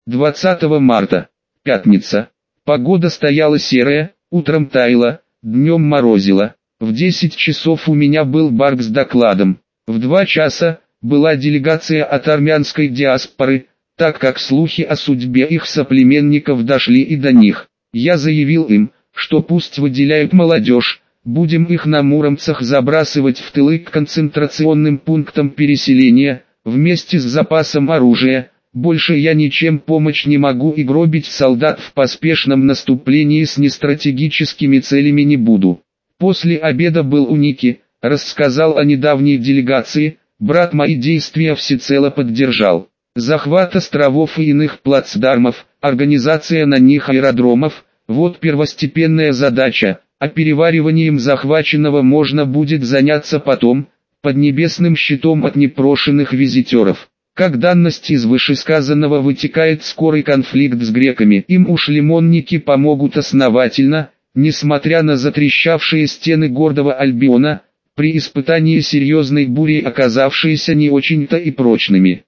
20 марта. Пятница. Погода стояла серая, утром таяло, днем морозило. В 10 часов у меня был барк с докладом. В 2 часа была делегация от армянской диаспоры, так как слухи о судьбе их соплеменников дошли и до них. Я заявил им, что пусть выделяют молодежь, будем их на муромцах забрасывать в тылы к концентрационным пунктам переселения, вместе с запасом оружия. Больше я ничем помочь не могу и гробить солдат в поспешном наступлении с нестратегическими целями не буду. После обеда был у Ники, рассказал о недавней делегации, брат мои действия всецело поддержал. Захват островов и иных плацдармов, организация на них аэродромов – вот первостепенная задача, а перевариванием захваченного можно будет заняться потом, под небесным щитом от непрошенных визитеров. Как данность из вышесказанного вытекает скорый конфликт с греками, им уж лимонники помогут основательно, несмотря на затрещавшие стены гордого Альбиона, при испытании серьезной бури оказавшиеся не очень-то и прочными.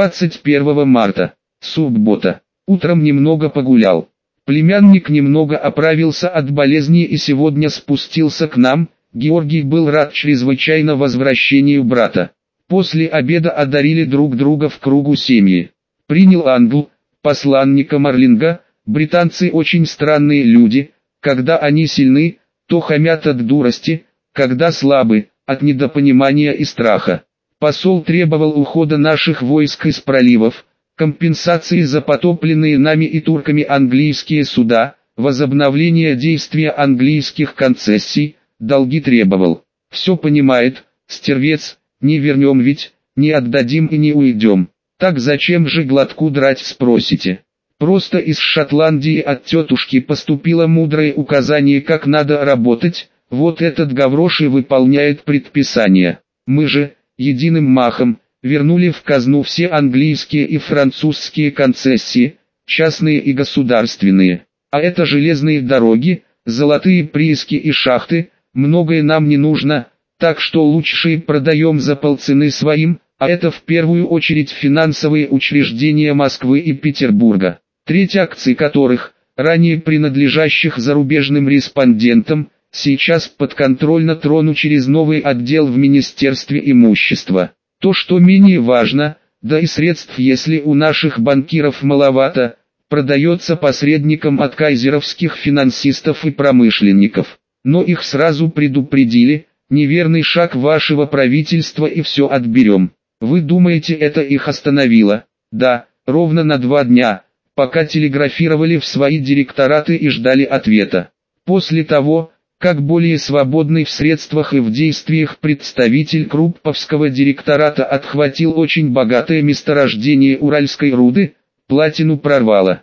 21 марта. Суббота. Утром немного погулял. Племянник немного оправился от болезни и сегодня спустился к нам. Георгий был рад чрезвычайно возвращению брата. После обеда одарили друг друга в кругу семьи. Принял ангел, посланника Марлинга. Британцы очень странные люди, когда они сильны, то хамят от дурости, когда слабы, от недопонимания и страха. Посол требовал ухода наших войск из проливов, компенсации за потопленные нами и турками английские суда, возобновления действия английских концессий, долги требовал. Все понимает, стервец. Не вернем ведь, не отдадим и не уйдем. Так зачем же глотку драть, спросите? Просто из Шотландии от тетушки поступило мудрое указание, как надо работать, вот этот гаврош и выполняет предписания. Мы же, единым махом, вернули в казну все английские и французские концессии, частные и государственные. А это железные дороги, золотые прииски и шахты, многое нам не нужно. Так что лучше продаем за полцены своим, а это в первую очередь финансовые учреждения Москвы и Петербурга, треть акций которых, ранее принадлежащих зарубежным респондентам, сейчас подконтрольно трону через новый отдел в Министерстве имущества. То, что менее важно, да и средств, если у наших банкиров маловато, продается посредникам от кайзеровских финансистов и промышленников. Но их сразу предупредили. Неверный шаг вашего правительства и все отберем. Вы думаете, это их остановило? Да, ровно на 2 дня, пока телеграфировали в свои директораты и ждали ответа. После того, как более свободный в средствах и в действиях представитель Крупповского директората отхватил очень богатое месторождение уральской руды, платину прорвало.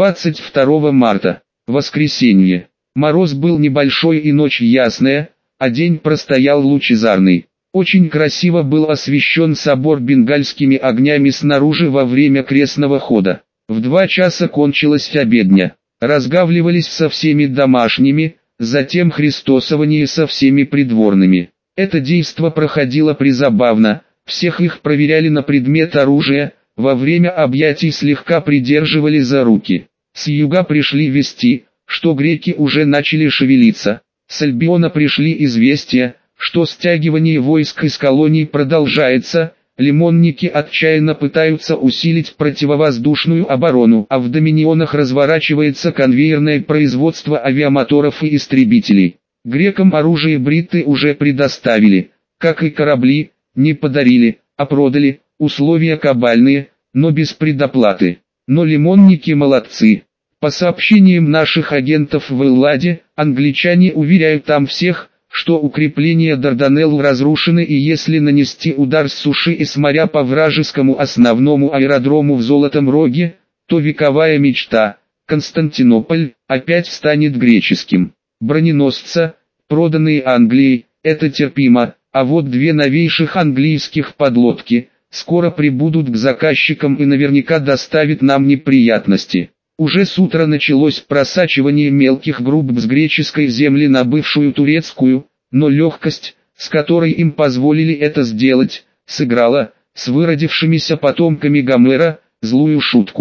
22 марта. Воскресенье. Мороз был небольшой и ночь ясная, а день простоял лучезарный. Очень красиво был освещен собор бенгальскими огнями снаружи во время крестного хода. В 2 часа кончилась обедня. Разгавливались со всеми домашними, затем христосование со всеми придворными. Это действо проходило призабавно, всех их проверяли на предмет оружия, во время объятий слегка придерживали за руки. С юга пришли вести, что греки уже начали шевелиться. С Альбиона пришли известия, что стягивание войск из колоний продолжается, лимонники отчаянно пытаются усилить противовоздушную оборону, а в доминионах разворачивается конвейерное производство авиамоторов и истребителей. Грекам оружие бритты уже предоставили, как и корабли, не подарили, а продали, условия кабальные, но без предоплаты. Но лимонники молодцы. По сообщениям наших агентов в Элладе, англичане уверяют там всех, что укрепления Дарданелл разрушены, и если нанести удар с суши и с моря по вражескому основному аэродрому в Золотом Роге, то вековая мечта, Константинополь, опять станет греческим. Броненосца, проданные Англией, это терпимо, а вот 2 новейших английских подлодки, скоро прибудут к заказчикам и наверняка доставят нам неприятности. Уже с утра началось просачивание мелких групп с греческой земли на бывшую турецкую, но легкость, с которой им позволили это сделать, сыграла, с выродившимися потомками Гомера, злую шутку.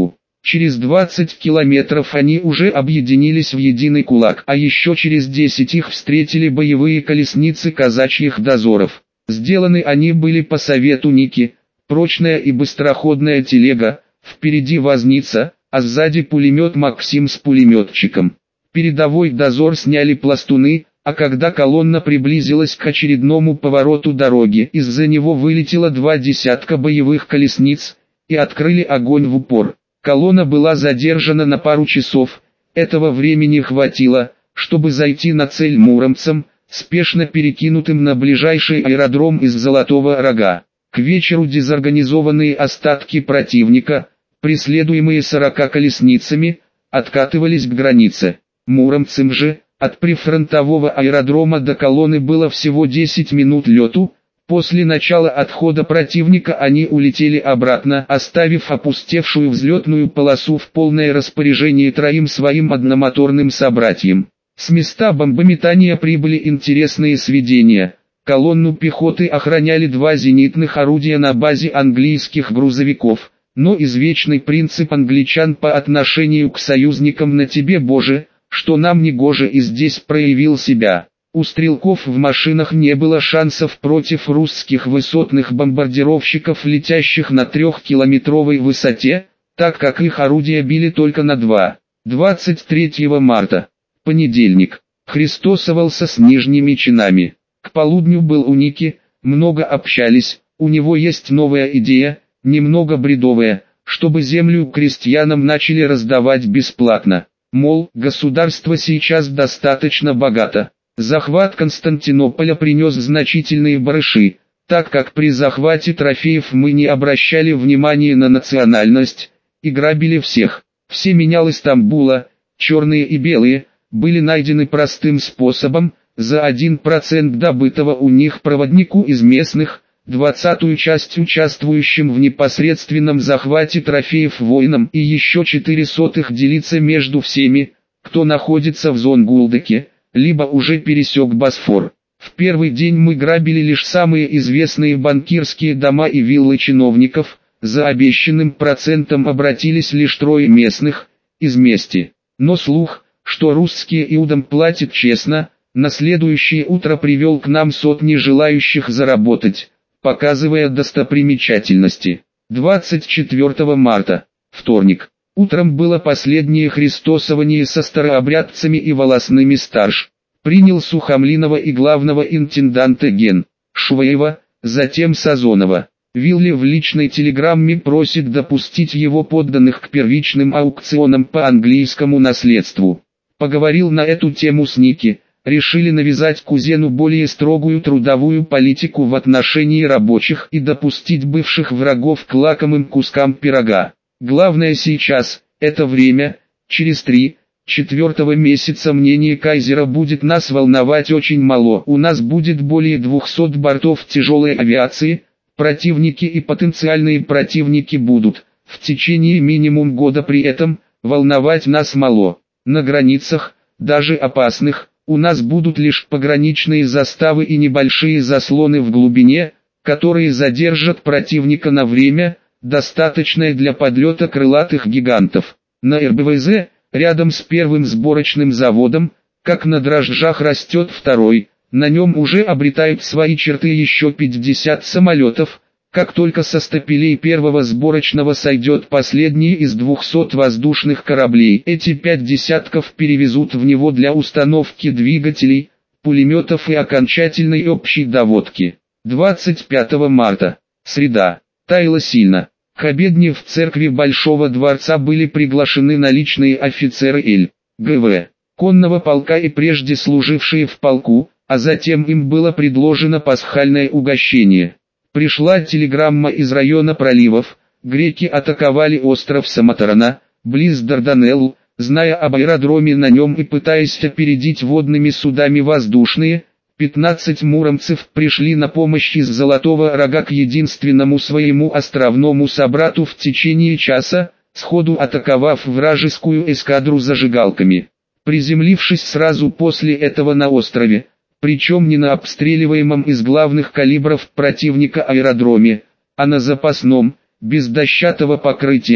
Через 20 километров они уже объединились в единый кулак, а еще через 10 их встретили боевые колесницы казачьих дозоров. Сделаны они были по совету Ники, прочная и быстроходная телега, впереди возница, а сзади пулемет Максим с пулеметчиком. Передовой дозор сняли пластуны, а когда колонна приблизилась к очередному повороту дороги, из-за него вылетело 2 десятка боевых колесниц, и открыли огонь в упор. Колонна была задержана на пару часов, этого времени хватило, чтобы зайти на цель муромцам, спешно перекинутым на ближайший аэродром из Золотого Рога. К вечеру дезорганизованные остатки противника, преследуемые 40 колесницами, откатывались к границе. Муромцам же, от прифронтового аэродрома до колонны было всего 10 минут лету. После начала отхода противника они улетели обратно, оставив опустевшую взлетную полосу в полное распоряжение 3 своим одномоторным собратьям. С места бомбометания прибыли интересные сведения. Колонну пехоты охраняли 2 зенитных орудия на базе английских грузовиков, но извечный принцип англичан по отношению к союзникам «на тебе, Боже, что нам не гоже» и здесь проявил себя. У стрелков в машинах не было шансов против русских высотных бомбардировщиков, летящих на 3-километровой высоте, так как их орудия били только на 2. 23 марта, понедельник, христосовался с нижними чинами. К полудню был у Ники, много общались, у него есть новая идея, немного бредовая, чтобы землю крестьянам начали раздавать бесплатно. Мол, государство сейчас достаточно богато. Захват Константинополя принес значительные барыши, так как при захвате трофеев мы не обращали внимания на национальность, и грабили всех. Все менял Стамбула, черные и белые, были найдены простым способом, за 1% добытого у них проводнику из местных, 20-ю часть участвующим в непосредственном захвате трофеев воинам и еще 0,04 делиться между всеми, кто находится в Зонгулдаке, либо уже пересек Босфор. В первый день мы грабили лишь самые известные банкирские дома и виллы чиновников, за обещанным процентом обратились лишь 3 местных, из мести. Но слух, что русские иудам платят честно, на следующее утро привел к нам сотни желающих заработать, показывая достопримечательности. 24 марта, вторник. Утром было последнее христосование со старообрядцами и волосными старш. Принял Сухомлинова и главного интенданта Ген. Швеева, затем Сазонова. Вилли в личной телеграмме просит допустить его подданных к первичным аукционам по английскому наследству. Поговорил на эту тему с Ники, решили навязать кузену более строгую трудовую политику в отношении рабочих и допустить бывших врагов к лакомым кускам пирога. Главное сейчас, это время, через 3-4 месяца мнение кайзера будет нас волновать очень мало. У нас будет более 200 бортов тяжелой авиации, противники и потенциальные противники будут, в течение минимум года при этом, волновать нас мало. На границах, даже опасных, у нас будут лишь пограничные заставы и небольшие заслоны в глубине, которые задержат противника на время, достаточное для подлета крылатых гигантов. На РБВЗ, рядом с первым сборочным заводом, как на дрожжах растет второй, на нем уже обретают свои черты еще 50 самолетов. Как только со стапелей первого сборочного сойдет последний из 200 воздушных кораблей, эти 5 десятков перевезут в него для установки двигателей, пулеметов и окончательной общей доводки. 25 марта, среда, таяло сильно. К обедне в церкви Большого дворца были приглашены наличные офицеры Л.Г.В. конного полка и прежде служившие в полку, а затем им было предложено пасхальное угощение. Пришла телеграмма из района проливов, греки атаковали остров Самотарана, близ Дарданелл, зная об аэродроме на нем и пытаясь опередить водными судами воздушные, 15 муромцев пришли на помощь из Золотого Рога к единственному своему островному собрату в течение часа, сходу атаковав вражескую эскадру зажигалками. Приземлившись сразу после этого на острове, причем не на обстреливаемом из главных калибров противника аэродроме, а на запасном, без дощатого покрытия,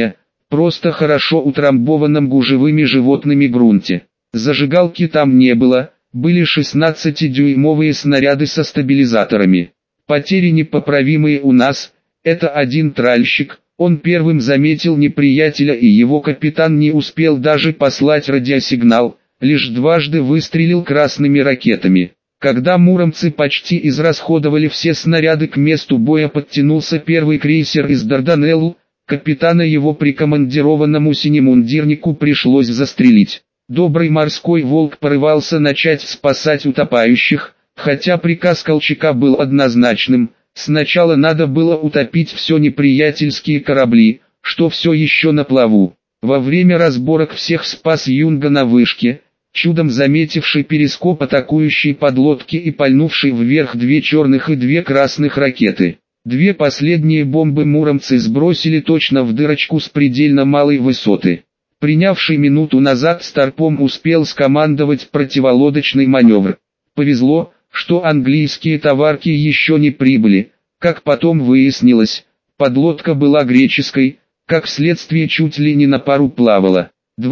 просто хорошо утрамбованном гужевыми животными грунте. Зажигалки там не было, были 16-дюймовые снаряды со стабилизаторами. Потери непоправимые у нас, это один тральщик, он первым заметил неприятеля и его капитан не успел даже послать радиосигнал, лишь дважды выстрелил красными ракетами. Когда муромцы почти израсходовали все снаряды, к месту боя подтянулся первый крейсер из Дарданеллу, капитана его прикомандированному синемундирнику пришлось застрелить. Добрый морской волк порывался начать спасать утопающих, хотя приказ Колчака был однозначным: сначала надо было утопить все неприятельские корабли, что все еще на плаву. Во время разборок всех спас Юнга на вышке, чудом заметивший перископ атакующей подлодки и пальнувший вверх 2 черных и 2 красных ракеты. 2 последние бомбы муромцы сбросили точно в дырочку с предельно малой высоты. Принявший минуту назад Старпом успел скомандовать противолодочный маневр. Повезло, что английские товарки еще не прибыли. Как потом выяснилось, подлодка была греческой, как следствие чуть ли не на пару плавала.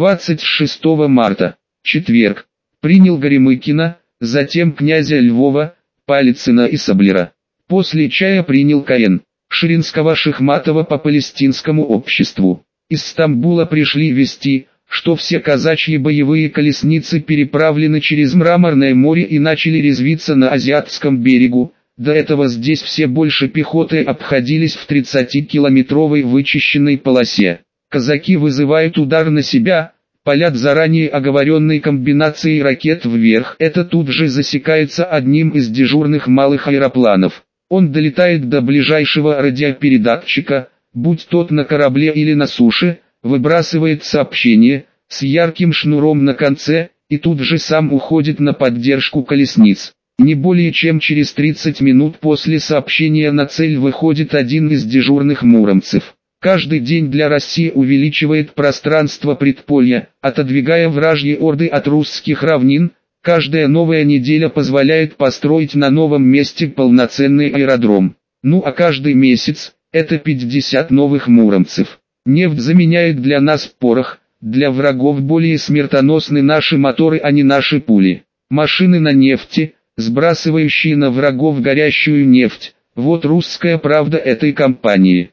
26 марта, четверг, принял Горемыкина, затем князя Львова, Палицына и Саблера. После чая принял К.Н. Ширинского-Шихматова по палестинскому обществу. Из Стамбула пришли вести, что все казачьи боевые колесницы переправлены через Мраморное море и начали резвиться на Азиатском берегу. До этого здесь все больше пехоты обходились в 30-километровой вычищенной полосе. Казаки вызывают удар на себя, палят заранее оговоренной комбинацией ракет вверх. Это тут же засекается одним из дежурных малых аэропланов. Он долетает до ближайшего радиопередатчика, будь тот на корабле или на суше, выбрасывает сообщение с ярким шнуром на конце, и тут же сам уходит на поддержку колесниц. Не более чем через 30 минут после сообщения на цель выходит один из дежурных муромцев. Каждый день для России увеличивает пространство предполья, отодвигая вражьи орды от русских равнин. Каждая новая неделя позволяет построить на новом месте полноценный аэродром. Ну а каждый месяц – это 50 новых муромцев. Нефть заменяет для нас порох, для врагов более смертоносны наши моторы, а не наши пули. Машины на нефти, сбрасывающие на врагов горящую нефть. Вот русская правда этой кампании.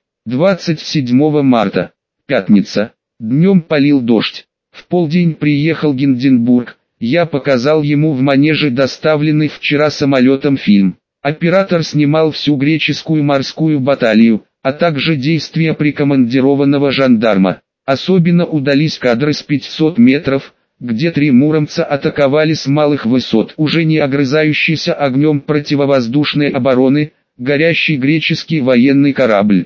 27 марта, пятница, днем полил дождь. В полдень приехал Гинденбург. Я показал ему в манеже доставленный вчера самолетом фильм. Оператор снимал всю греческую морскую баталию, а также действия прикомандированного жандарма. Особенно удались кадры с 500 метров, где 3 муромца атаковали с малых высот уже не огрызающийся огнем противовоздушной обороны, горящий греческий военный корабль.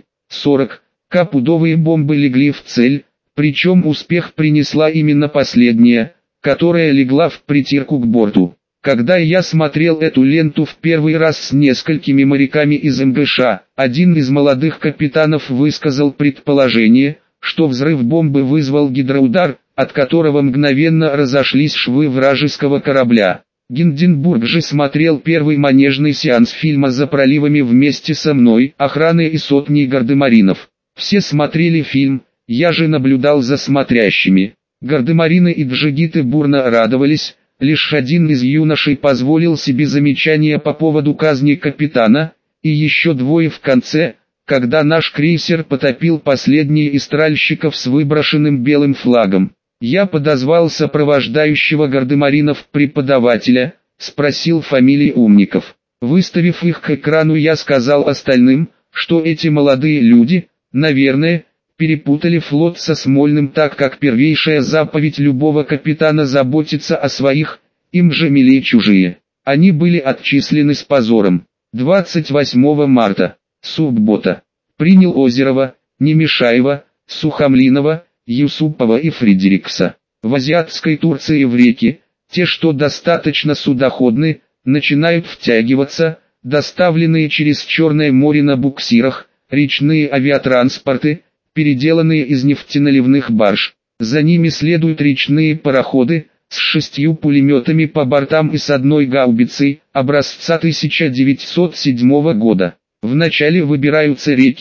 40 пудовые бомбы легли в цель, причем успех принесла именно последняя, которая легла в притирку к борту. Когда я смотрел эту ленту в первый раз с несколькими моряками из МГШ, один из молодых капитанов высказал предположение, что взрыв бомбы вызвал гидроудар, от которого мгновенно разошлись швы вражеского корабля. Гинденбург же смотрел первый манежный сеанс фильма «За проливами» вместе со мной, охраной и сотней гардемаринов. Все смотрели фильм, я же наблюдал за смотрящими. Гардемарины и джигиты бурно радовались, лишь один из юношей позволил себе замечание по поводу казни капитана, и еще 2 в конце, когда наш крейсер потопил последний из тральщиков с выброшенным белым флагом. Я подозвал сопровождающего гардемаринов преподавателя, спросил фамилии умников. Выставив их к экрану, я сказал остальным, что эти молодые люди, наверное, перепутали флот со Смольным, так как первейшая заповедь любого капитана заботиться о своих, им же милее чужие. Они были отчислены с позором. 28 марта, суббота. Принял Озерова, Немешаева, Сухомлинова, Юсупова и Фредерикса. В азиатской Турции в реки, те, что достаточно судоходны, начинают втягиваться, доставленные через Черное море на буксирах, речные авиатранспорты, переделанные из нефтеналивных барж. За ними следуют речные пароходы, с 6 пулеметами по бортам и с 1 гаубицей, образца 1907 года. Вначале выбираются реки,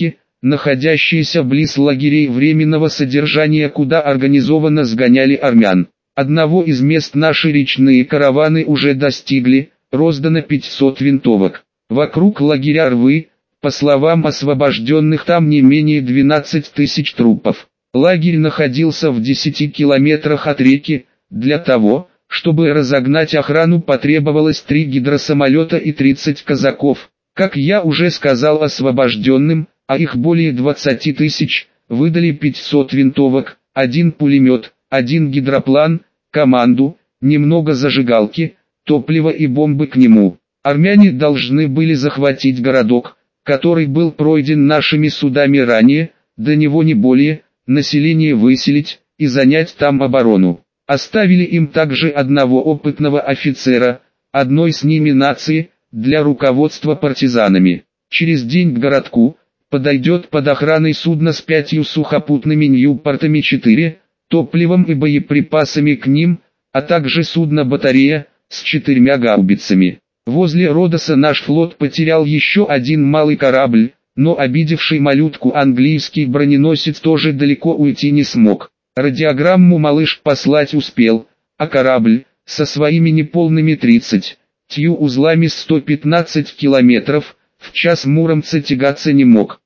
находящиеся близ лагерей временного содержания, куда организованно сгоняли армян. Одного из мест наши речные караваны уже достигли, роздано 500 винтовок. Вокруг лагеря рвы, по словам освобожденных, там не менее 12 тысяч трупов. Лагерь находился в 10 километрах от реки. Для того, чтобы разогнать охрану, потребовалось 3 гидросамолета и 30 казаков. Как я уже сказал освобожденным, а их более 20 тысяч, выдали 500 винтовок, 1 пулемет, 1 гидроплан, команду, немного зажигалки, топлива и бомбы к нему. Армяне должны были захватить городок, который был пройден нашими судами ранее, до него не более, население выселить и занять там оборону. Оставили им также одного опытного офицера, одной с ними нации, для руководства партизанами. Через день к городку подойдет под охраной судно с 5 сухопутными Ньюпортами 4, топливом и боеприпасами к ним, а также судно-батарея с 4 гаубицами. Возле Родоса наш флот потерял еще один малый корабль, но обидевший малютку английский броненосец тоже далеко уйти не смог. Радиограмму малыш послать успел, а корабль, со своими неполными 30 узлами 115 километров в час Муромца тягаться не мог.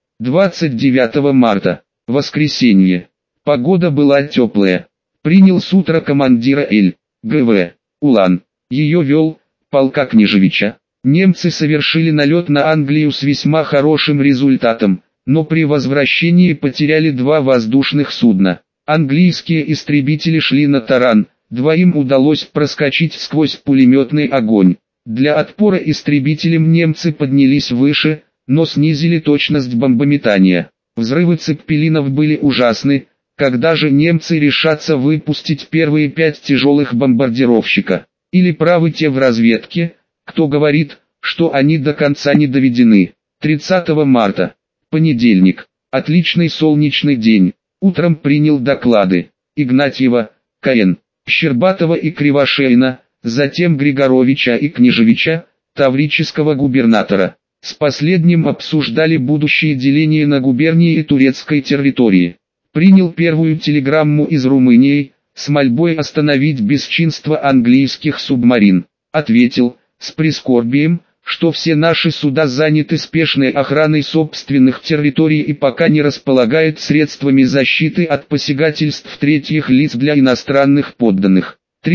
29 марта, воскресенье. Погода была теплая. Принял с утра командира Л.Г.В. Улан. Ее вел полка Княжевича. Немцы совершили налет на Англию с весьма хорошим результатом, но при возвращении потеряли 2 воздушных судна. Английские истребители шли на таран, 2 удалось проскочить сквозь пулеметный огонь. Для отпора истребителям немцы поднялись выше, но снизили точность бомбометания. Взрывы цеппелинов были ужасны. Когда же немцы решатся выпустить первые 5 тяжелых бомбардировщика? Или правы те в разведке, кто говорит, что они до конца не доведены? 30 марта. Понедельник. Отличный солнечный день. Утром принял доклады Игнатьева, К.Н., Щербатова и Кривошеина, затем Григоровича и Княжевича, таврического губернатора. С последним обсуждали будущее деление на губернии и турецкой территории. Принял первую телеграмму из Румынии, с мольбой остановить бесчинство английских субмарин. Ответил, с прискорбием, что все наши суда заняты спешной охраной собственных территорий и пока не располагают средствами защиты от посягательств третьих лиц для иностранных подданных.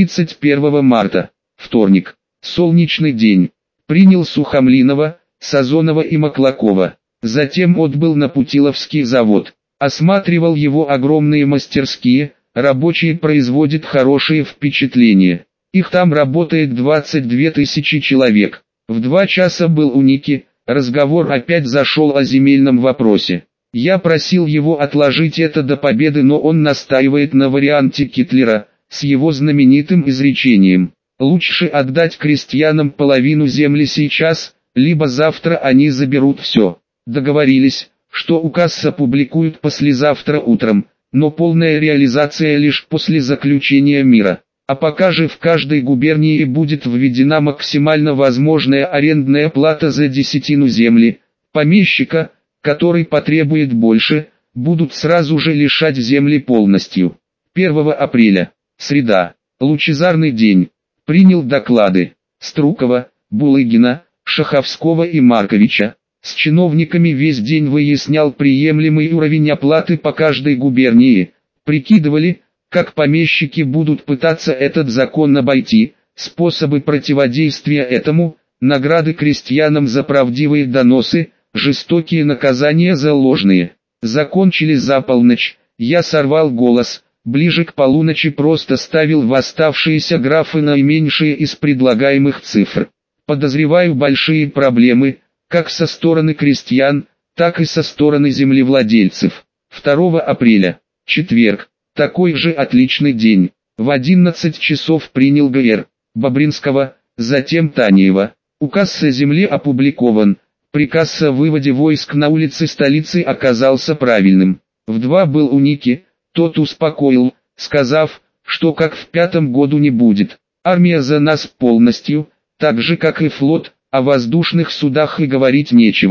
31 марта, вторник, солнечный день. Принял Сухомлинова, Сазонова и Маклакова. Затем отбыл на Путиловский завод. Осматривал его огромные мастерские, рабочие производят хорошие впечатления. Их там работает 22 тысячи человек. В 2 часа был у Ники, разговор опять зашел о земельном вопросе. Я просил его отложить это до победы, но он настаивает на варианте Гитлера, с его знаменитым изречением: лучше отдать крестьянам половину земли сейчас, либо завтра они заберут все. Договорились, что указ опубликуют послезавтра утром, но полная реализация лишь после заключения мира. А пока же в каждой губернии будет введена максимально возможная арендная плата за десятину земли. Помещика, который потребует больше, будут сразу же лишать земли полностью. 1 апреля, среда, лучезарный день. Принял доклады Струкова, Булыгина, Шаховского и Марковича. С чиновниками весь день выяснял приемлемый уровень оплаты по каждой губернии. Прикидывали, как помещики будут пытаться этот закон обойти, способы противодействия этому, награды крестьянам за правдивые доносы, жестокие наказания за ложные. Закончили за полночь, я сорвал голос, ближе к полуночи просто ставил в оставшиеся графы наименьшие из предлагаемых цифр. Подозреваю большие проблемы, как со стороны крестьян, так и со стороны землевладельцев. 2 апреля, четверг, такой же отличный день. В 11 часов принял Г.Р. Бобринского, затем Танеева. Указ о земле опубликован. Приказ о выводе войск на улицы столицы оказался правильным. В 2 был у Ники, тот успокоил, сказав, что как в 5-м году не будет. Армия за нас полностью, так же как и флот, о воздушных судах и говорить нечего.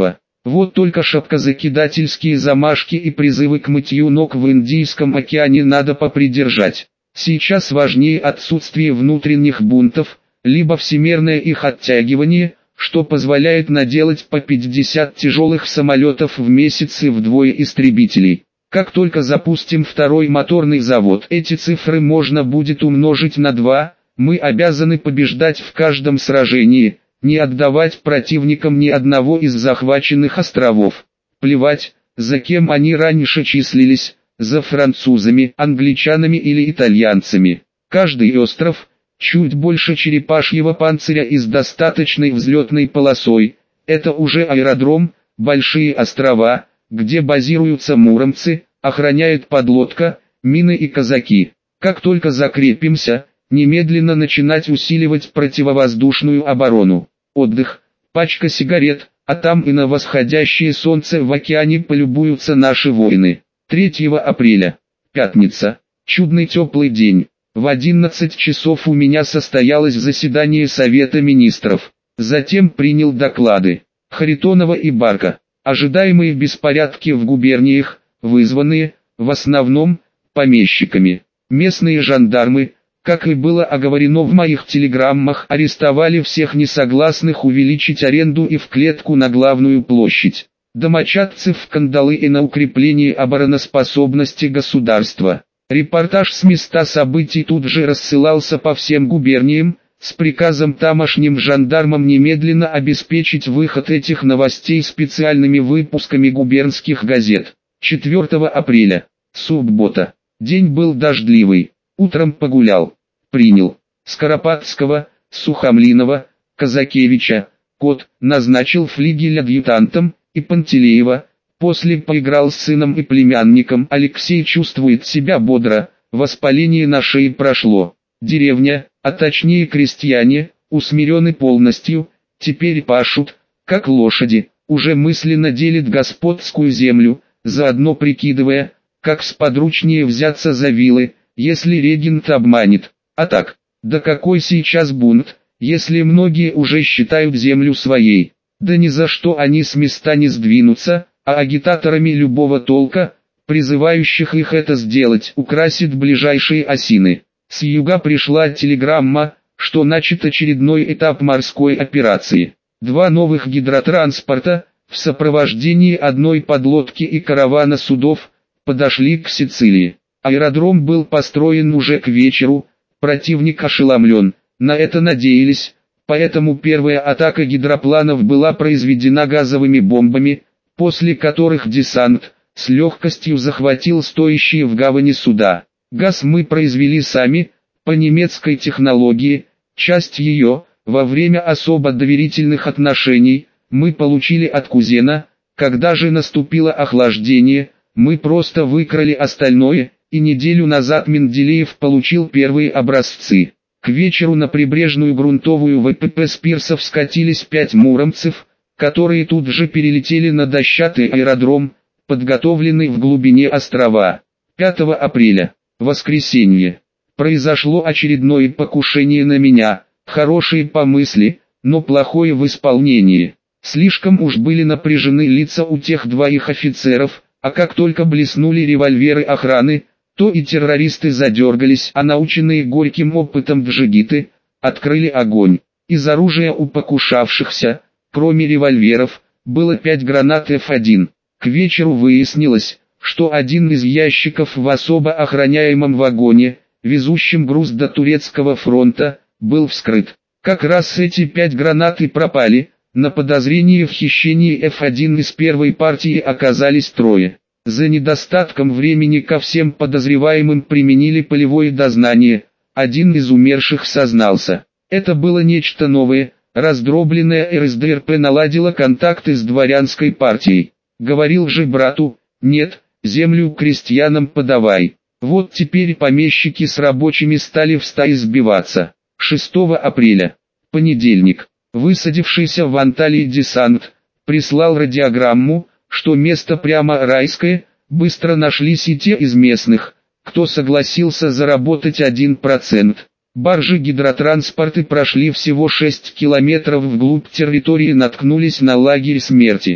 Вот только шапкозакидательские замашки и призывы к мытью ног в Индийском океане надо попридержать. Сейчас важнее отсутствие внутренних бунтов, либо всемирное их оттягивание, что позволяет наделать по 50 тяжелых самолетов в месяц и вдвое истребителей. Как только запустим второй моторный завод, эти цифры можно будет умножить на 2, мы обязаны побеждать в каждом сражении, не отдавать противникам ни одного из захваченных островов. Плевать, за кем они раньше числились, за французами, англичанами или итальянцами. Каждый остров, чуть больше черепашьего панциря и с достаточной взлетной полосой, это уже аэродром, большие острова, где базируются муромцы, охраняет подлодка, мины и казаки. Как только закрепимся, немедленно начинать усиливать противовоздушную оборону. Отдых, пачка сигарет, а там и на восходящее солнце в океане полюбуются наши воины. 3 апреля, пятница, чудный теплый день. В 11 часов у меня состоялось заседание Совета Министров. Затем принял доклады Харитонова и Барка. Ожидаемые беспорядки в губерниях, вызванные, в основном, помещиками. Местные жандармы, как и было оговорено в моих телеграммах, арестовали всех несогласных увеличить аренду и в клетку на главную площадь. Домочадцев в кандалы и на укрепление обороноспособности государства. Репортаж с места событий тут же рассылался по всем губерниям, с приказом тамошним жандармам немедленно обеспечить выход этих новостей специальными выпусками губернских газет. 4 апреля, суббота. День был дождливый. Утром погулял. Принял Скоропадского, Сухомлинова, Казакевича, Кот, назначил флигель-адъютантом, и Пантелеева. После поиграл с сыном и племянником. Алексей чувствует себя бодро, воспаление на шее прошло. Деревня, а точнее крестьяне, усмирены полностью, теперь пашут, как лошади, уже мысленно делят господскую землю, заодно прикидывая, как сподручнее взяться за вилы, если регент обманет. А так, да какой сейчас бунт, если многие уже считают землю своей, да ни за что они с места не сдвинутся, а агитаторами любого толка, призывающих их это сделать, украсит ближайшие осины. С юга пришла телеграмма, что начат очередной этап морской операции. 2 новых гидротранспорта, в сопровождении одной подлодки и каравана судов, подошли к Сицилии. Аэродром был построен уже к вечеру, противник ошеломлен, на это надеялись, поэтому первая атака гидропланов была произведена газовыми бомбами, после которых десант с легкостью захватил стоящие в гавани суда. Газ мы произвели сами, по немецкой технологии, часть ее, во время особо доверительных отношений, мы получили от кузена, когда же наступило охлаждение, мы просто выкрали остальное, и неделю назад Менделеев получил первые образцы. К вечеру на прибрежную грунтовую ВПП с пирсов скатились 5 муромцев, которые тут же перелетели на дощатый аэродром, подготовленный в глубине острова. 5 апреля, воскресенье. Произошло очередное покушение на меня, хорошие помысли, но плохое в исполнении. Слишком уж были напряжены лица у тех 2 офицеров, а как только блеснули револьверы охраны, то и террористы задергались, а наученные горьким опытом джигиты, открыли огонь. Из оружия у покушавшихся, кроме револьверов, было 5 гранат F1. К вечеру выяснилось, что один из ящиков в особо охраняемом вагоне, везущем груз до турецкого фронта, был вскрыт. Как раз эти 5 гранат и пропали, на подозрение в хищении F1 из первой партии оказались 3. За недостатком времени ко всем подозреваемым применили полевое дознание, один из умерших сознался. Это было нечто новое, раздробленная РСДРП наладила контакты с дворянской партией. Говорил же брату, нет, землю крестьянам подавай. Вот теперь помещики с рабочими стали в стаи сбиваться. 6 апреля, понедельник, высадившийся в Анталии десант, прислал радиограмму, что место прямо райское, быстро нашлись и те из местных, кто согласился заработать 1%. Баржи гидротранспорты прошли всего 6 километров вглубь территории и наткнулись на лагерь смерти.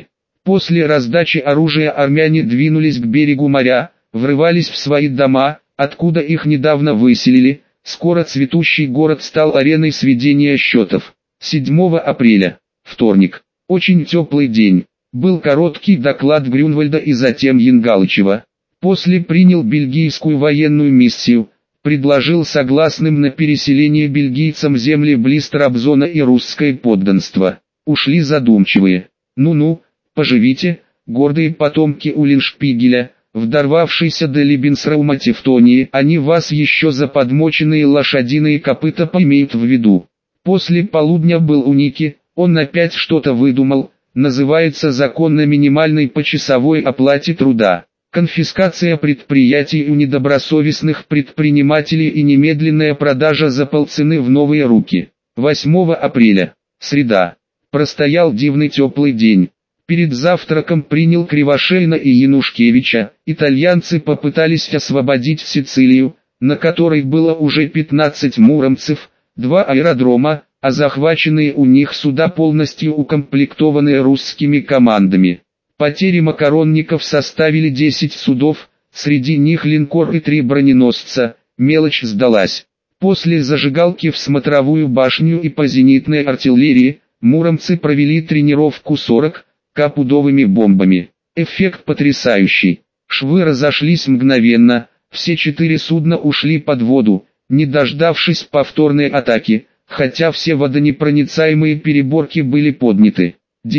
После раздачи оружия армяне двинулись к берегу моря, врывались в свои дома, откуда их недавно выселили. Скоро цветущий город стал ареной сведения счетов. 7 апреля, вторник, очень теплый день. Был короткий доклад Грюнвальда и затем Янгалычева. После принял бельгийскую военную миссию, предложил согласным на переселение бельгийцам земли близ Трабзона и русское подданство. Ушли задумчивые. Ну-ну, поживите, гордые потомки Уллиншпигеля, вдорвавшиеся до Либенсраума Тевтонии, они вас еще за подмоченные лошадиные копыта поимеют в виду. После полудня был у Ники, он опять что-то выдумал, называется закон о минимальной почасовой оплате труда. Конфискация предприятий у недобросовестных предпринимателей и немедленная продажа за полцены в новые руки. 8 апреля, среда. Простоял дивный теплый день. Перед завтраком принял Кривошеина и Янушкевича. Итальянцы попытались освободить Сицилию, на которой было уже 15 муромцев, 2 аэродрома, а захваченные у них суда полностью укомплектованы русскими командами. Потери макаронников составили 10 судов, среди них линкор и 3 броненосца. Мелочь сдалась. После зажигалки в смотровую башню и по зенитной артиллерии, муромцы провели тренировку 40К пудовыми бомбами. Эффект потрясающий. Швы разошлись мгновенно, все 4 судна ушли под воду, не дождавшись повторной атаки, хотя все водонепроницаемые переборки были подняты.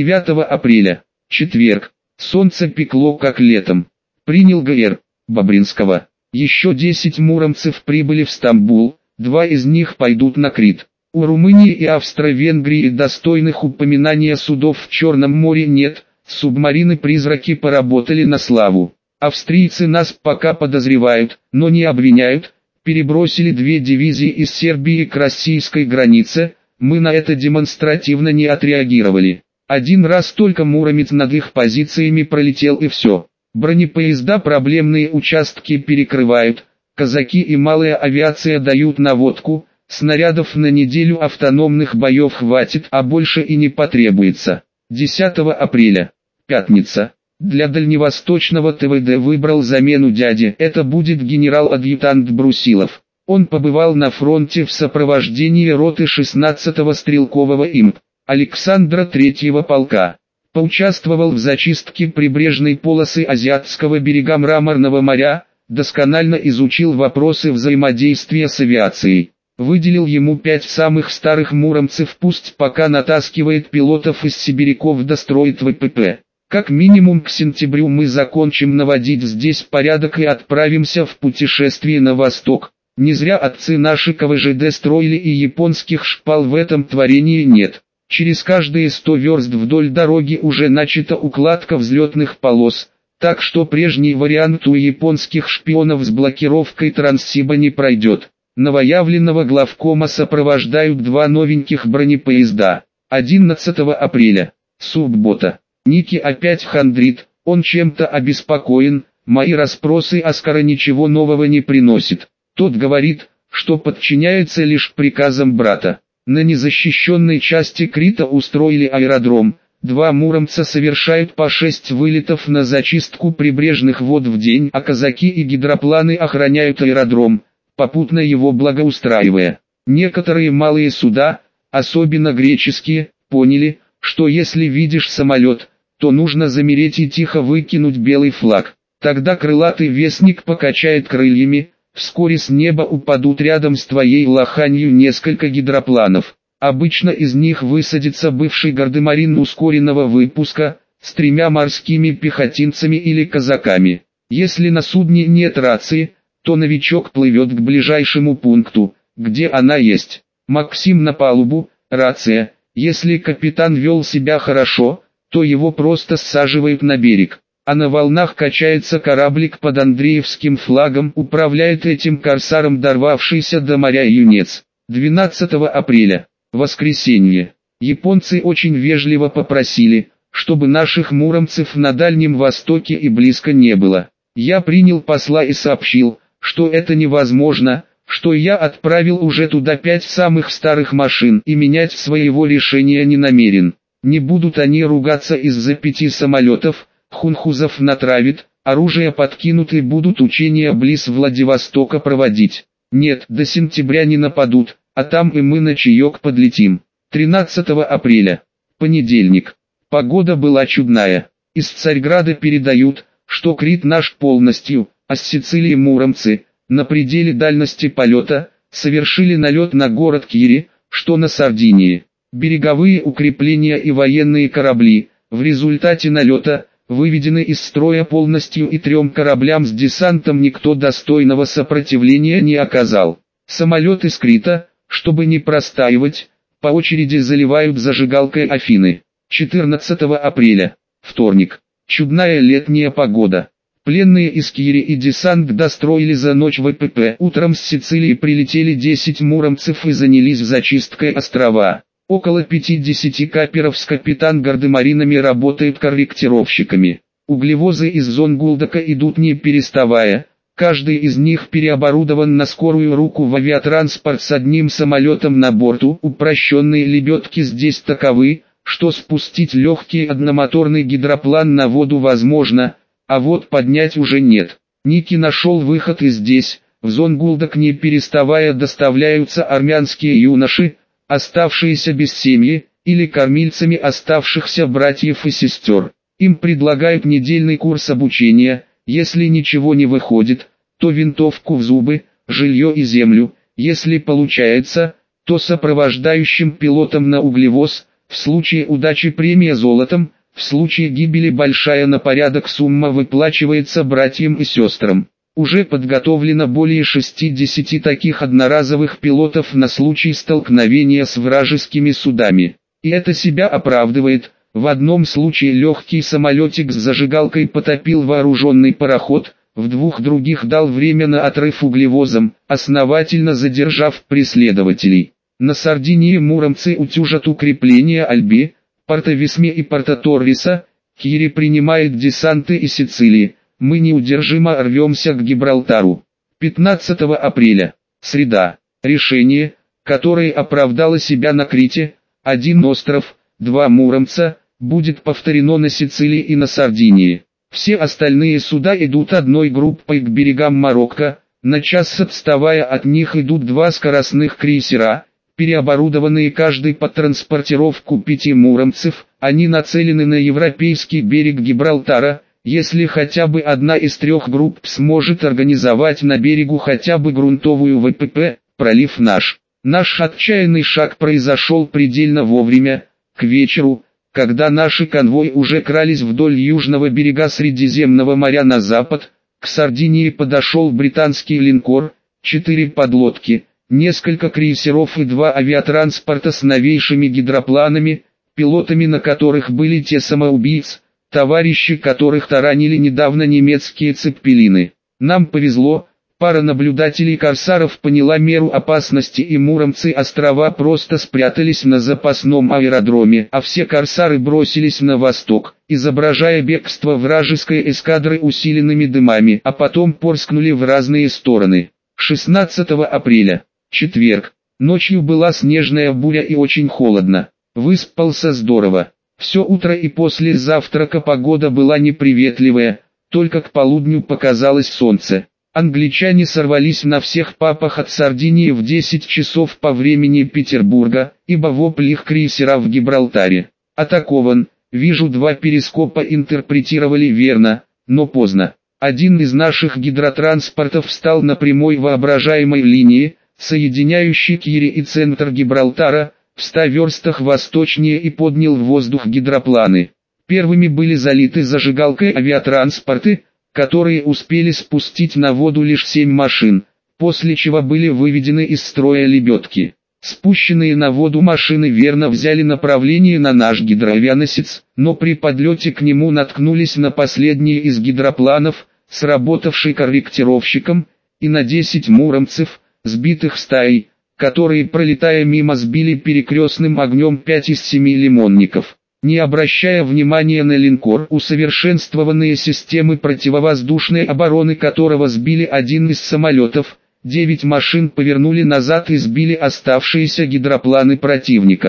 9 апреля, четверг, солнце пекло как летом. Принял ГР Бобринского. Еще 10 муромцев прибыли в Стамбул, 2 из них пойдут на Крит. У Румынии и Австро-Венгрии достойных упоминания судов в Черном море нет, субмарины-призраки поработали на славу. Австрийцы нас пока подозревают, но не обвиняют, перебросили 2 дивизии из Сербии к российской границе, мы на это демонстративно не отреагировали. Один раз только муромец над их позициями пролетел и все. Бронепоезда проблемные участки перекрывают, казаки и малая авиация дают наводку, снарядов на неделю автономных боев хватит, а больше и не потребуется. 10 апреля, пятница. Для дальневосточного ТВД выбрал замену дяди, это будет генерал-адъютант Брусилов. Он побывал на фронте в сопровождении роты 16-го стрелкового имп. Александра III полка. Поучаствовал в зачистке прибрежной полосы Азиатского берега Мраморного моря, досконально изучил вопросы взаимодействия с авиацией. Выделил ему 5 самых старых муромцев, пусть пока натаскивает пилотов из сибиряков достроит ВПП. Как минимум к сентябрю мы закончим наводить здесь порядок и отправимся в путешествие на восток. Не зря отцы наши КВЖД строили и японских шпал в этом творении нет. Через каждые 100 верст вдоль дороги уже начата укладка взлетных полос, так что прежний вариант у японских шпионов с блокировкой Транссиба не пройдет. Новоявленного главкома сопровождают 2 новеньких бронепоезда. 11 апреля, суббота. Ники опять хандрит, он чем-то обеспокоен, мои расспросы Оскара ничего нового не приносят. Тот говорит, что подчиняется лишь приказам брата. На незащищенной части Крита устроили аэродром, 2 муромца совершают по 6 вылетов на зачистку прибрежных вод в день, а казаки и гидропланы охраняют аэродром, попутно его благоустраивая. Некоторые малые суда, особенно греческие, поняли, что если видишь самолет, то нужно замереть и тихо выкинуть белый флаг. Тогда крылатый вестник покачает крыльями, вскоре с неба упадут рядом с твоей лоханью несколько гидропланов. Обычно из них высадится бывший гардемарин ускоренного выпуска, с 3 морскими пехотинцами или казаками. Если на судне нет рации, то новичок плывет к ближайшему пункту, где она есть. Максим на палубу, рация. Если капитан вел себя хорошо, то его просто саживают на берег. А на волнах качается кораблик под Андреевским флагом, управляет этим корсаром дорвавшийся до моря юнец. 12 апреля, воскресенье. Японцы очень вежливо попросили, чтобы наших муромцев на Дальнем Востоке и близко не было. Я принял посла и сообщил, что это невозможно, что я отправил уже туда 5 самых старых машин и менять своего решения не намерен. Не будут они ругаться из-за 5 самолетов, хунхузов натравит, оружие подкинут и будут учения близ Владивостока проводить. Нет, до сентября не нападут, а там и мы на чаек подлетим. 13 апреля. Понедельник. Погода была чудная. Из Царьграда передают, что Крит наш полностью, а с Сицилии муромцы, на пределе дальности полета, совершили налет на город Кири, что на Сардинии. Береговые укрепления и военные корабли, в результате налета, выведены из строя полностью, и 3 кораблям с десантом никто достойного сопротивления не оказал. Самолеты с Крита, чтобы не простаивать, по очереди заливают зажигалкой Афины. 14 апреля. Вторник. Чудная летняя погода. Пленные из Кири и десант достроили за ночь ВПП. Утром с Сицилии прилетели 10 муромцев и занялись зачисткой острова. Около 50 каперов с капитан-гардемаринами работают корректировщиками. Углевозы из Зонгулдака идут не переставая. Каждый из них переоборудован на скорую руку в авиатранспорт с одним самолетом на борту. Упрощенные лебедки здесь таковы, что спустить легкий одномоторный гидроплан на воду возможно, а вот поднять уже нет. Ники нашел выход, и здесь, в Зонгулдак не переставая доставляются армянские юноши, оставшиеся без семьи, или кормильцами оставшихся братьев и сестер. Им предлагают недельный курс обучения, если ничего не выходит, то винтовку в зубы, жилье и землю, если получается, то сопровождающим пилотом на углевоз, в случае удачи премия золотом, в случае гибели большая на порядок сумма выплачивается братьям и сестрам. Уже подготовлено более 60 таких одноразовых пилотов на случай столкновения с вражескими судами. И это себя оправдывает. В одном случае легкий самолетик с зажигалкой потопил вооруженный пароход, в 2 других дал время на отрыв углевозам, основательно задержав преследователей. На Сардинии муромцы утюжат укрепления Альби, Порто-Висме и Порто-Торреса, Кири принимает десанты из Сицилии. Мы неудержимо рвемся к Гибралтару. 15 апреля. Среда. Решение, которое оправдало себя на Крите, 1 остров, 2 муромца, будет повторено на Сицилии и на Сардинии. Все остальные суда идут одной группой к берегам Марокко, на час отставая от них идут 2 скоростных крейсера, переоборудованные каждый под транспортировку 5 муромцев, они нацелены на европейский берег Гибралтара. Если хотя бы одна из 3 групп сможет организовать на берегу хотя бы грунтовую ВПП, пролив наш. Наш отчаянный шаг произошел предельно вовремя, к вечеру, когда наши конвои уже крались вдоль южного берега Средиземного моря на запад, к Сардинии подошел британский линкор, 4 подлодки, несколько крейсеров и 2 авиатранспорта с новейшими гидропланами, пилотами на которых были те самоубийцы, товарищи которых таранили недавно немецкие цеппелины. Нам повезло, пара наблюдателей-корсаров поняла меру опасности, и муромцы острова просто спрятались на запасном аэродроме, а все корсары бросились на восток, изображая бегство вражеской эскадры усиленными дымами, а потом порскнули в разные стороны. 16 апреля. Четверг. Ночью была снежная буря и очень холодно. Выспался здорово. Все утро и после завтрака погода была неприветливая, только к полудню показалось солнце. Англичане сорвались на всех папах от Сардинии в 10 часов по времени Петербурга, ибо вопль их крейсера в Гибралтаре. Атакован, вижу, 2 перископа интерпретировали верно, но поздно. Один из наших гидротранспортов встал на прямой воображаемой линии, соединяющей Кири и центр Гибралтара, в 100 верстах восточнее, и поднял в воздух гидропланы. Первыми были залиты зажигалкой авиатранспорты, которые успели спустить на воду лишь 7 машин, после чего были выведены из строя лебедки. Спущенные на воду машины верно взяли направление на наш гидроавианосец, но при подлете к нему наткнулись на последний из гидропланов, сработавший корректировщиком, и на 10 муромцев, сбитых стаей, которые, пролетая мимо, сбили перекрестным огнем 5 из 7 лимонников. Не обращая внимания на линкор, усовершенствованные системы противовоздушной обороны которого сбили один из самолетов, 9 машин повернули назад и сбили оставшиеся гидропланы противника.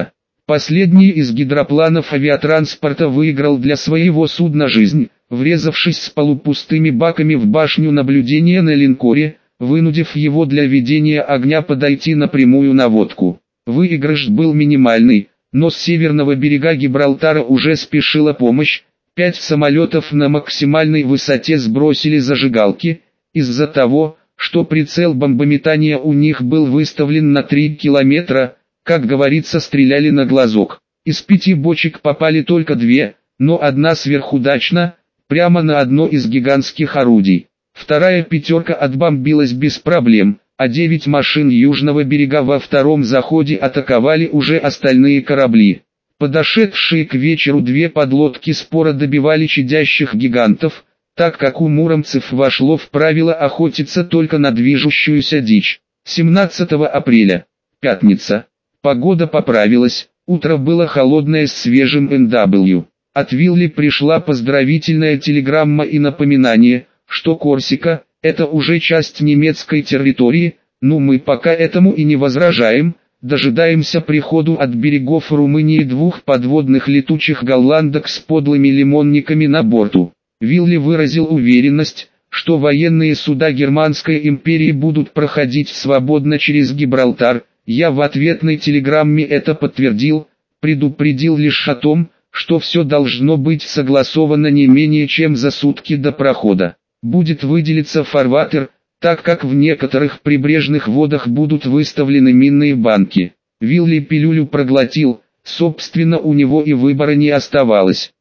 Последний из гидропланов авиатранспорта выиграл для своего судна жизнь, врезавшись с полупустыми баками в башню наблюдения на линкоре, вынудив его для ведения огня подойти на прямую наводку. Выигрыш был минимальный, но с северного берега Гибралтара уже спешила помощь. 5 самолетов на максимальной высоте сбросили зажигалки, из-за того, что прицел бомбометания у них был выставлен на 3 километра, как говорится, стреляли на глазок. Из 5 бочек попали только 2, но одна сверхудачно, прямо на одно из гигантских орудий. Вторая пятерка отбомбилась без проблем, а 9 машин южного берега во втором заходе атаковали уже остальные корабли. Подошедшие к вечеру 2 подлодки спора добивали чадящих гигантов, так как у муромцев вошло в правило охотиться только на движущуюся дичь. 17 апреля, пятница. Погода поправилась, утро было холодное с свежим NW. От Вилли пришла поздравительная телеграмма и напоминание, что Корсика – это уже часть немецкой территории, но мы пока этому и не возражаем, дожидаемся приходу от берегов Румынии 2 подводных летучих голландок с подлыми лимонниками на борту. Вилли выразил уверенность, что военные суда Германской империи будут проходить свободно через Гибралтар. Я в ответной телеграмме это подтвердил, предупредил лишь о том, что все должно быть согласовано не менее чем за сутки до прохода. Будет выделиться фарватер, так как в некоторых прибрежных водах будут выставлены минные банки. Вилли пилюлю проглотил, собственно у него и выбора не оставалось.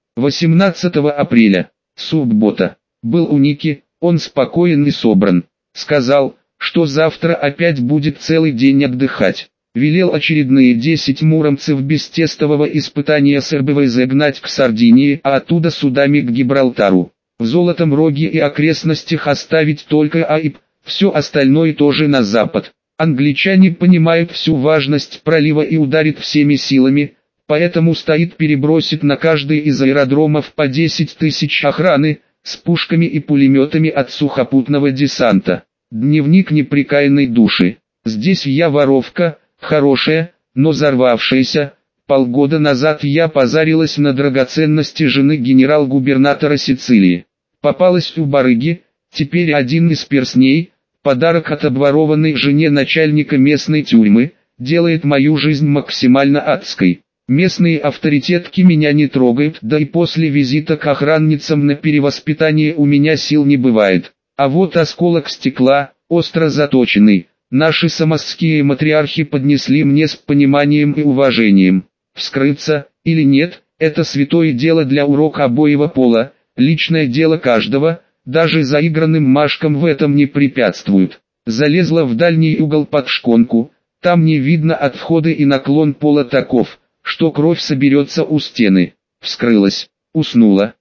18 апреля, суббота, был у Ники, он спокоен и собран. Сказал, что завтра опять будет целый день отдыхать. Велел очередные 10 муромцев без тестового испытания с РБВ загнать к Сардинии, а оттуда судами к Гибралтару. В Золотом Роге и окрестностях оставить только АИП, все остальное тоже на запад. Англичане понимают всю важность пролива и ударят всеми силами, поэтому стоит перебросить на каждый из аэродромов по 10 тысяч охраны, с пушками и пулеметами от сухопутного десанта. Дневник непрекаянной души. Здесь я воровка, хорошая, но взорвавшаяся. Полгода назад я позарилась на драгоценности жены генерал-губернатора Сицилии. Попалась у барыги, теперь один из перстней, подарок от обворованной жене начальника местной тюрьмы, делает мою жизнь максимально адской. Местные авторитетки меня не трогают, да и после визита к охранницам на перевоспитание у меня сил не бывает. А вот осколок стекла, остро заточенный, наши самосские матриархи поднесли мне с пониманием и уважением. Вскрыться, или нет, это святое дело для урока обоего пола, личное дело каждого, даже заигранным машкам в этом не препятствуют. Залезла в дальний угол под шконку, там не видно от входа и наклон пола таков, что кровь соберется у стены. Вскрылась, уснула.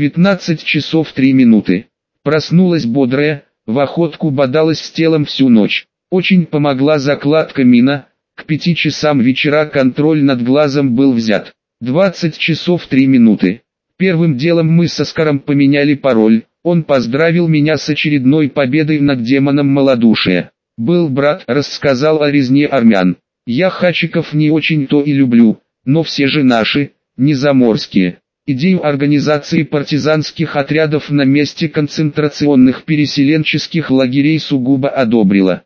19 часов 3 минуты. Проснулась бодрая, в охотку бодалась с телом всю ночь. Очень помогла закладка мина, к 5 часам вечера контроль над глазом был взят. 20 часов 3 минуты. Первым делом мы с Оскаром поменяли пароль, он поздравил меня с очередной победой над демоном малодушия. Был брат, рассказал о резне армян. Я хачиков не очень-то и люблю, но все же наши, не заморские. Идею организации партизанских отрядов на месте концентрационных переселенческих лагерей сугубо одобрила.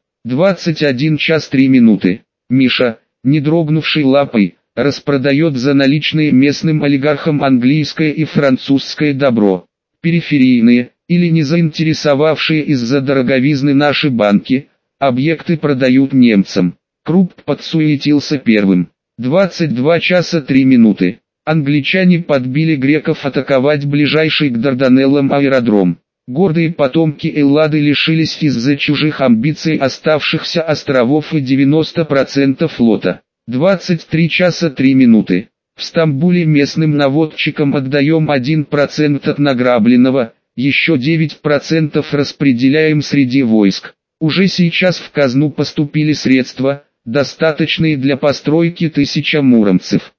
21 час 3 минуты. Миша, не дрогнувший лапой, распродает за наличные местным олигархам английское и французское добро. Периферийные, или не заинтересовавшие из-за дороговизны наши банки, объекты продают немцам. Крупп подсуетился первым. 22 часа 3 минуты. Англичане подбили греков атаковать ближайший к Дарданеллам аэродром. Гордые потомки Эллады лишились из-за чужих амбиций оставшихся островов и 90% флота. 23 часа 3 минуты. В Стамбуле местным наводчикам отдаем 1% от награбленного, еще 9% распределяем среди войск. Уже сейчас в казну поступили средства, достаточные для постройки 1000 муромцев.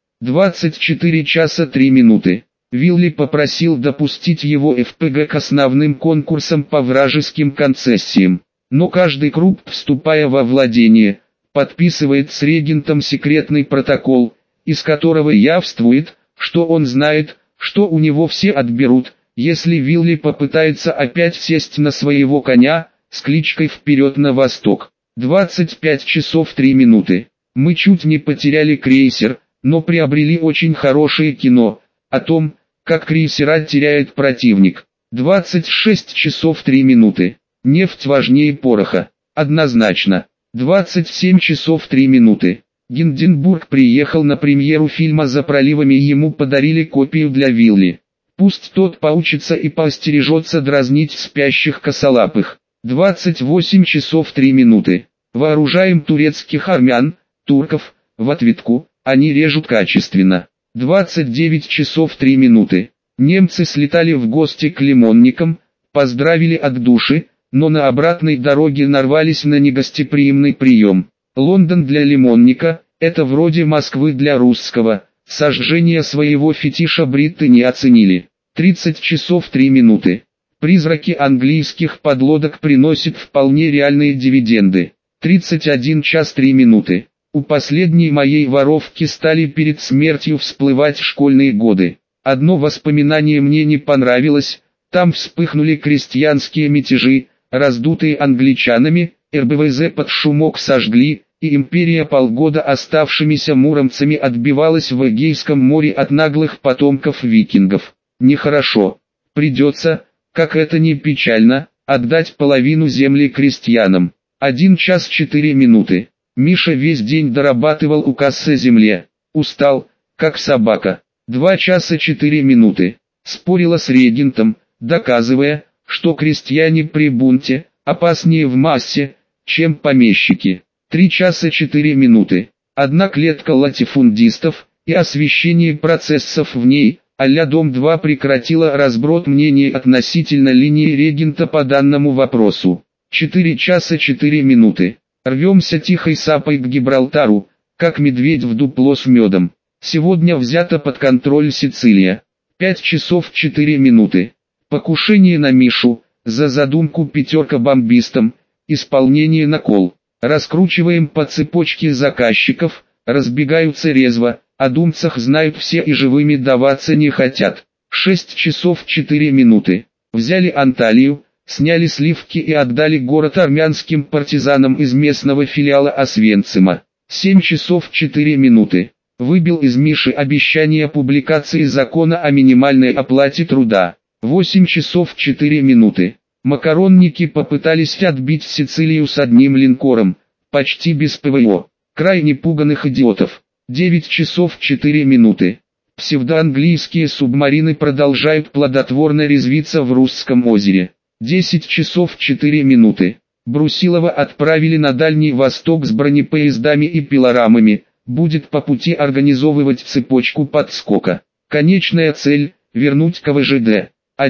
24 часа 3 минуты. Вилли попросил допустить его ФПГ к основным конкурсам по вражеским концессиям. Но каждый Крупп, вступая во владение, подписывает с регентом секретный протокол, из которого явствует, что он знает, что у него все отберут, если Вилли попытается опять сесть на своего коня, с кличкой «Вперед на восток». 25 часов 3 минуты. Мы чуть не потеряли крейсер, но приобрели очень хорошее кино, о том, как крейсера теряет противник. 26 часов 3 минуты. Нефть важнее пороха. Однозначно. 27 часов 3 минуты. Гинденбург приехал на премьеру фильма «За проливами», и ему подарили копию для Вилли. Пусть тот поучится и поостережется дразнить спящих косолапых. 28 часов 3 минуты. Вооружаем турецких армян, турков, в ответку, они режут качественно. 29 часов 3 минуты. Немцы слетали в гости к лимонникам, поздравили от души, но на обратной дороге нарвались на негостеприимный прием. Лондон для лимонника – это вроде Москвы для русского. Сожжение своего фетиша бритты не оценили. 30 часов 3 минуты. Призраки английских подлодок приносят вполне реальные дивиденды. 31 час 3 минуты. У последней моей воровки стали перед смертью всплывать школьные годы. Одно воспоминание мне не понравилось, там вспыхнули крестьянские мятежи, раздутые англичанами, РБВЗ под шумок сожгли, и империя полгода оставшимися муромцами отбивалась в Эгейском море от наглых потомков викингов. Нехорошо. Придется, как это ни печально, отдать половину земли крестьянам. 1 час 4 минуты. Миша весь день дорабатывал у кассы земле. Устал, как собака. 2 часа 4 минуты. Спорила с регентом, доказывая, что крестьяне при бунте опаснее в массе, чем помещики. 3 часа 4 минуты. Одна клетка латифундистов и освещение процессов в ней, а-ля Дом-2 прекратила разброд мнений относительно линии регента по данному вопросу. 4 часа 4 минуты. Рвемся тихой сапой к Гибралтару, как медведь в дупло с медом. Сегодня взята под контроль Сицилия. 5 часов 4 минуты. Покушение на Мишу, за задумку пятерка бомбистам, исполнение на кол. Раскручиваем по цепочке заказчиков, разбегаются резво, о думцах знают все и живыми даваться не хотят. 6 часов 4 минуты. Взяли Анталию, сняли сливки и отдали город армянским партизанам из местного филиала Освенцима. 7 часов 4 минуты. Выбил из Миши обещание публикации закона о минимальной оплате труда. 8 часов 4 минуты. Макаронники попытались отбить Сицилию с одним линкором, почти без ПВО. Крайне пуганых идиотов. 9 часов 4 минуты. Псевдоанглийские субмарины продолжают плодотворно резвиться в Русском озере. 10 часов 4 минуты. Брусилова отправили на Дальний Восток с бронепоездами и пилорамами, будет по пути организовывать цепочку подскока. Конечная цель – вернуть КВЖД.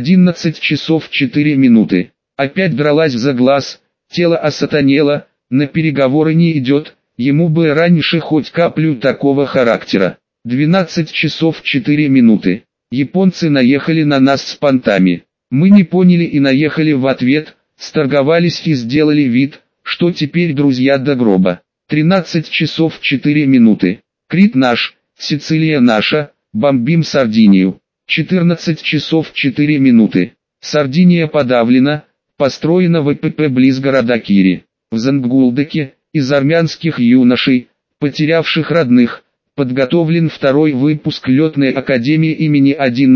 11 часов 4 минуты. Опять дралась за глаз, тело осатанело, на переговоры не идет, ему бы раньше хоть каплю такого характера. 12 часов 4 минуты. Японцы наехали на нас с понтами. Мы не поняли и наехали в ответ, сторговались и сделали вид, что теперь друзья до гроба. 13 часов 4 минуты. Крит наш, Сицилия наша, бомбим Сардинию. 14 часов 4 минуты. Сардиния подавлена, построена ВПП близ города Кири. В Зангулдаке, из армянских юношей, потерявших родных, подготовлен второй выпуск летной академии имени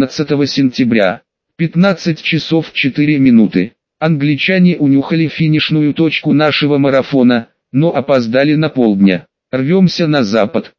11 сентября. 15 часов 4 минуты. Англичане унюхали финишную точку нашего марафона, но опоздали на полдня. Рвемся на запад.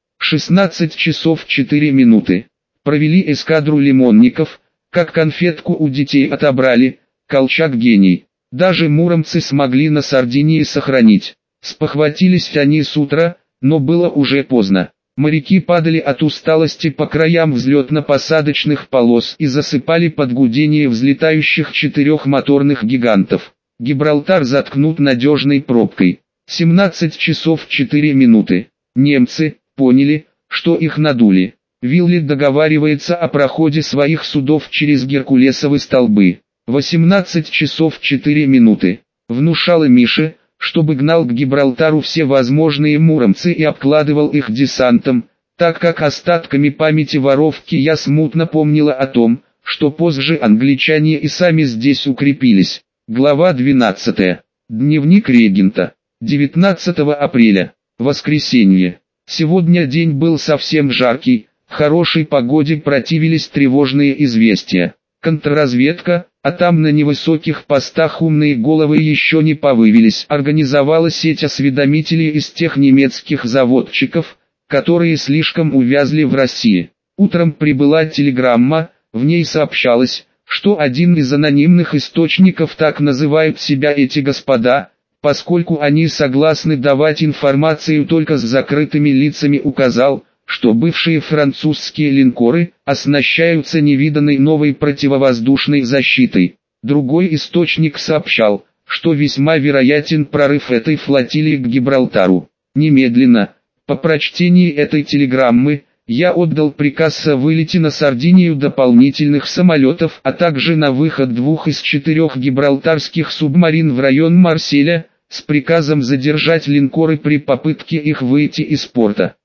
16 часов 4 минуты. Провели эскадру лимонников, как конфетку у детей отобрали, Колчак гений. Даже муромцы смогли на Сардинии сохранить. Спохватились они с утра, но было уже поздно. Моряки падали от усталости по краям взлетно-посадочных полос и засыпали под гудение взлетающих 4 моторных гигантов. Гибралтар заткнут надежной пробкой. 17 часов 4 минуты. Немцы поняли, что их надули. Вилли договаривается о проходе своих судов через Геркулесовы столбы. 18 часов 4 минуты. Внушала Мише, чтобы гнал к Гибралтару все возможные муромцы и обкладывал их десантом, так как остатками памяти воровки я смутно помнила о том, что позже англичане и сами здесь укрепились. Глава 12. Дневник регента. 19 апреля. Воскресенье. Сегодня день был совсем жаркий, хорошей погоде противились тревожные известия. Контрразведка, а там на невысоких постах умные головы еще не повывелись, организовала сеть осведомителей из тех немецких заводчиков, которые слишком увязли в России. Утром прибыла телеграмма, в ней сообщалось, что один из анонимных источников, так называют себя эти господа, поскольку они согласны давать информацию только с закрытыми лицами, указал, что бывшие французские линкоры оснащаются невиданной новой противовоздушной защитой. Другой источник сообщал, что весьма вероятен прорыв этой флотилии к Гибралтару. Немедленно, по прочтении этой телеграммы, я отдал приказ о вылете на Сардинию дополнительных самолетов, а также на выход 2 из 4 гибралтарских субмарин в район Марселя, с приказом задержать линкоры при попытке их выйти из порта.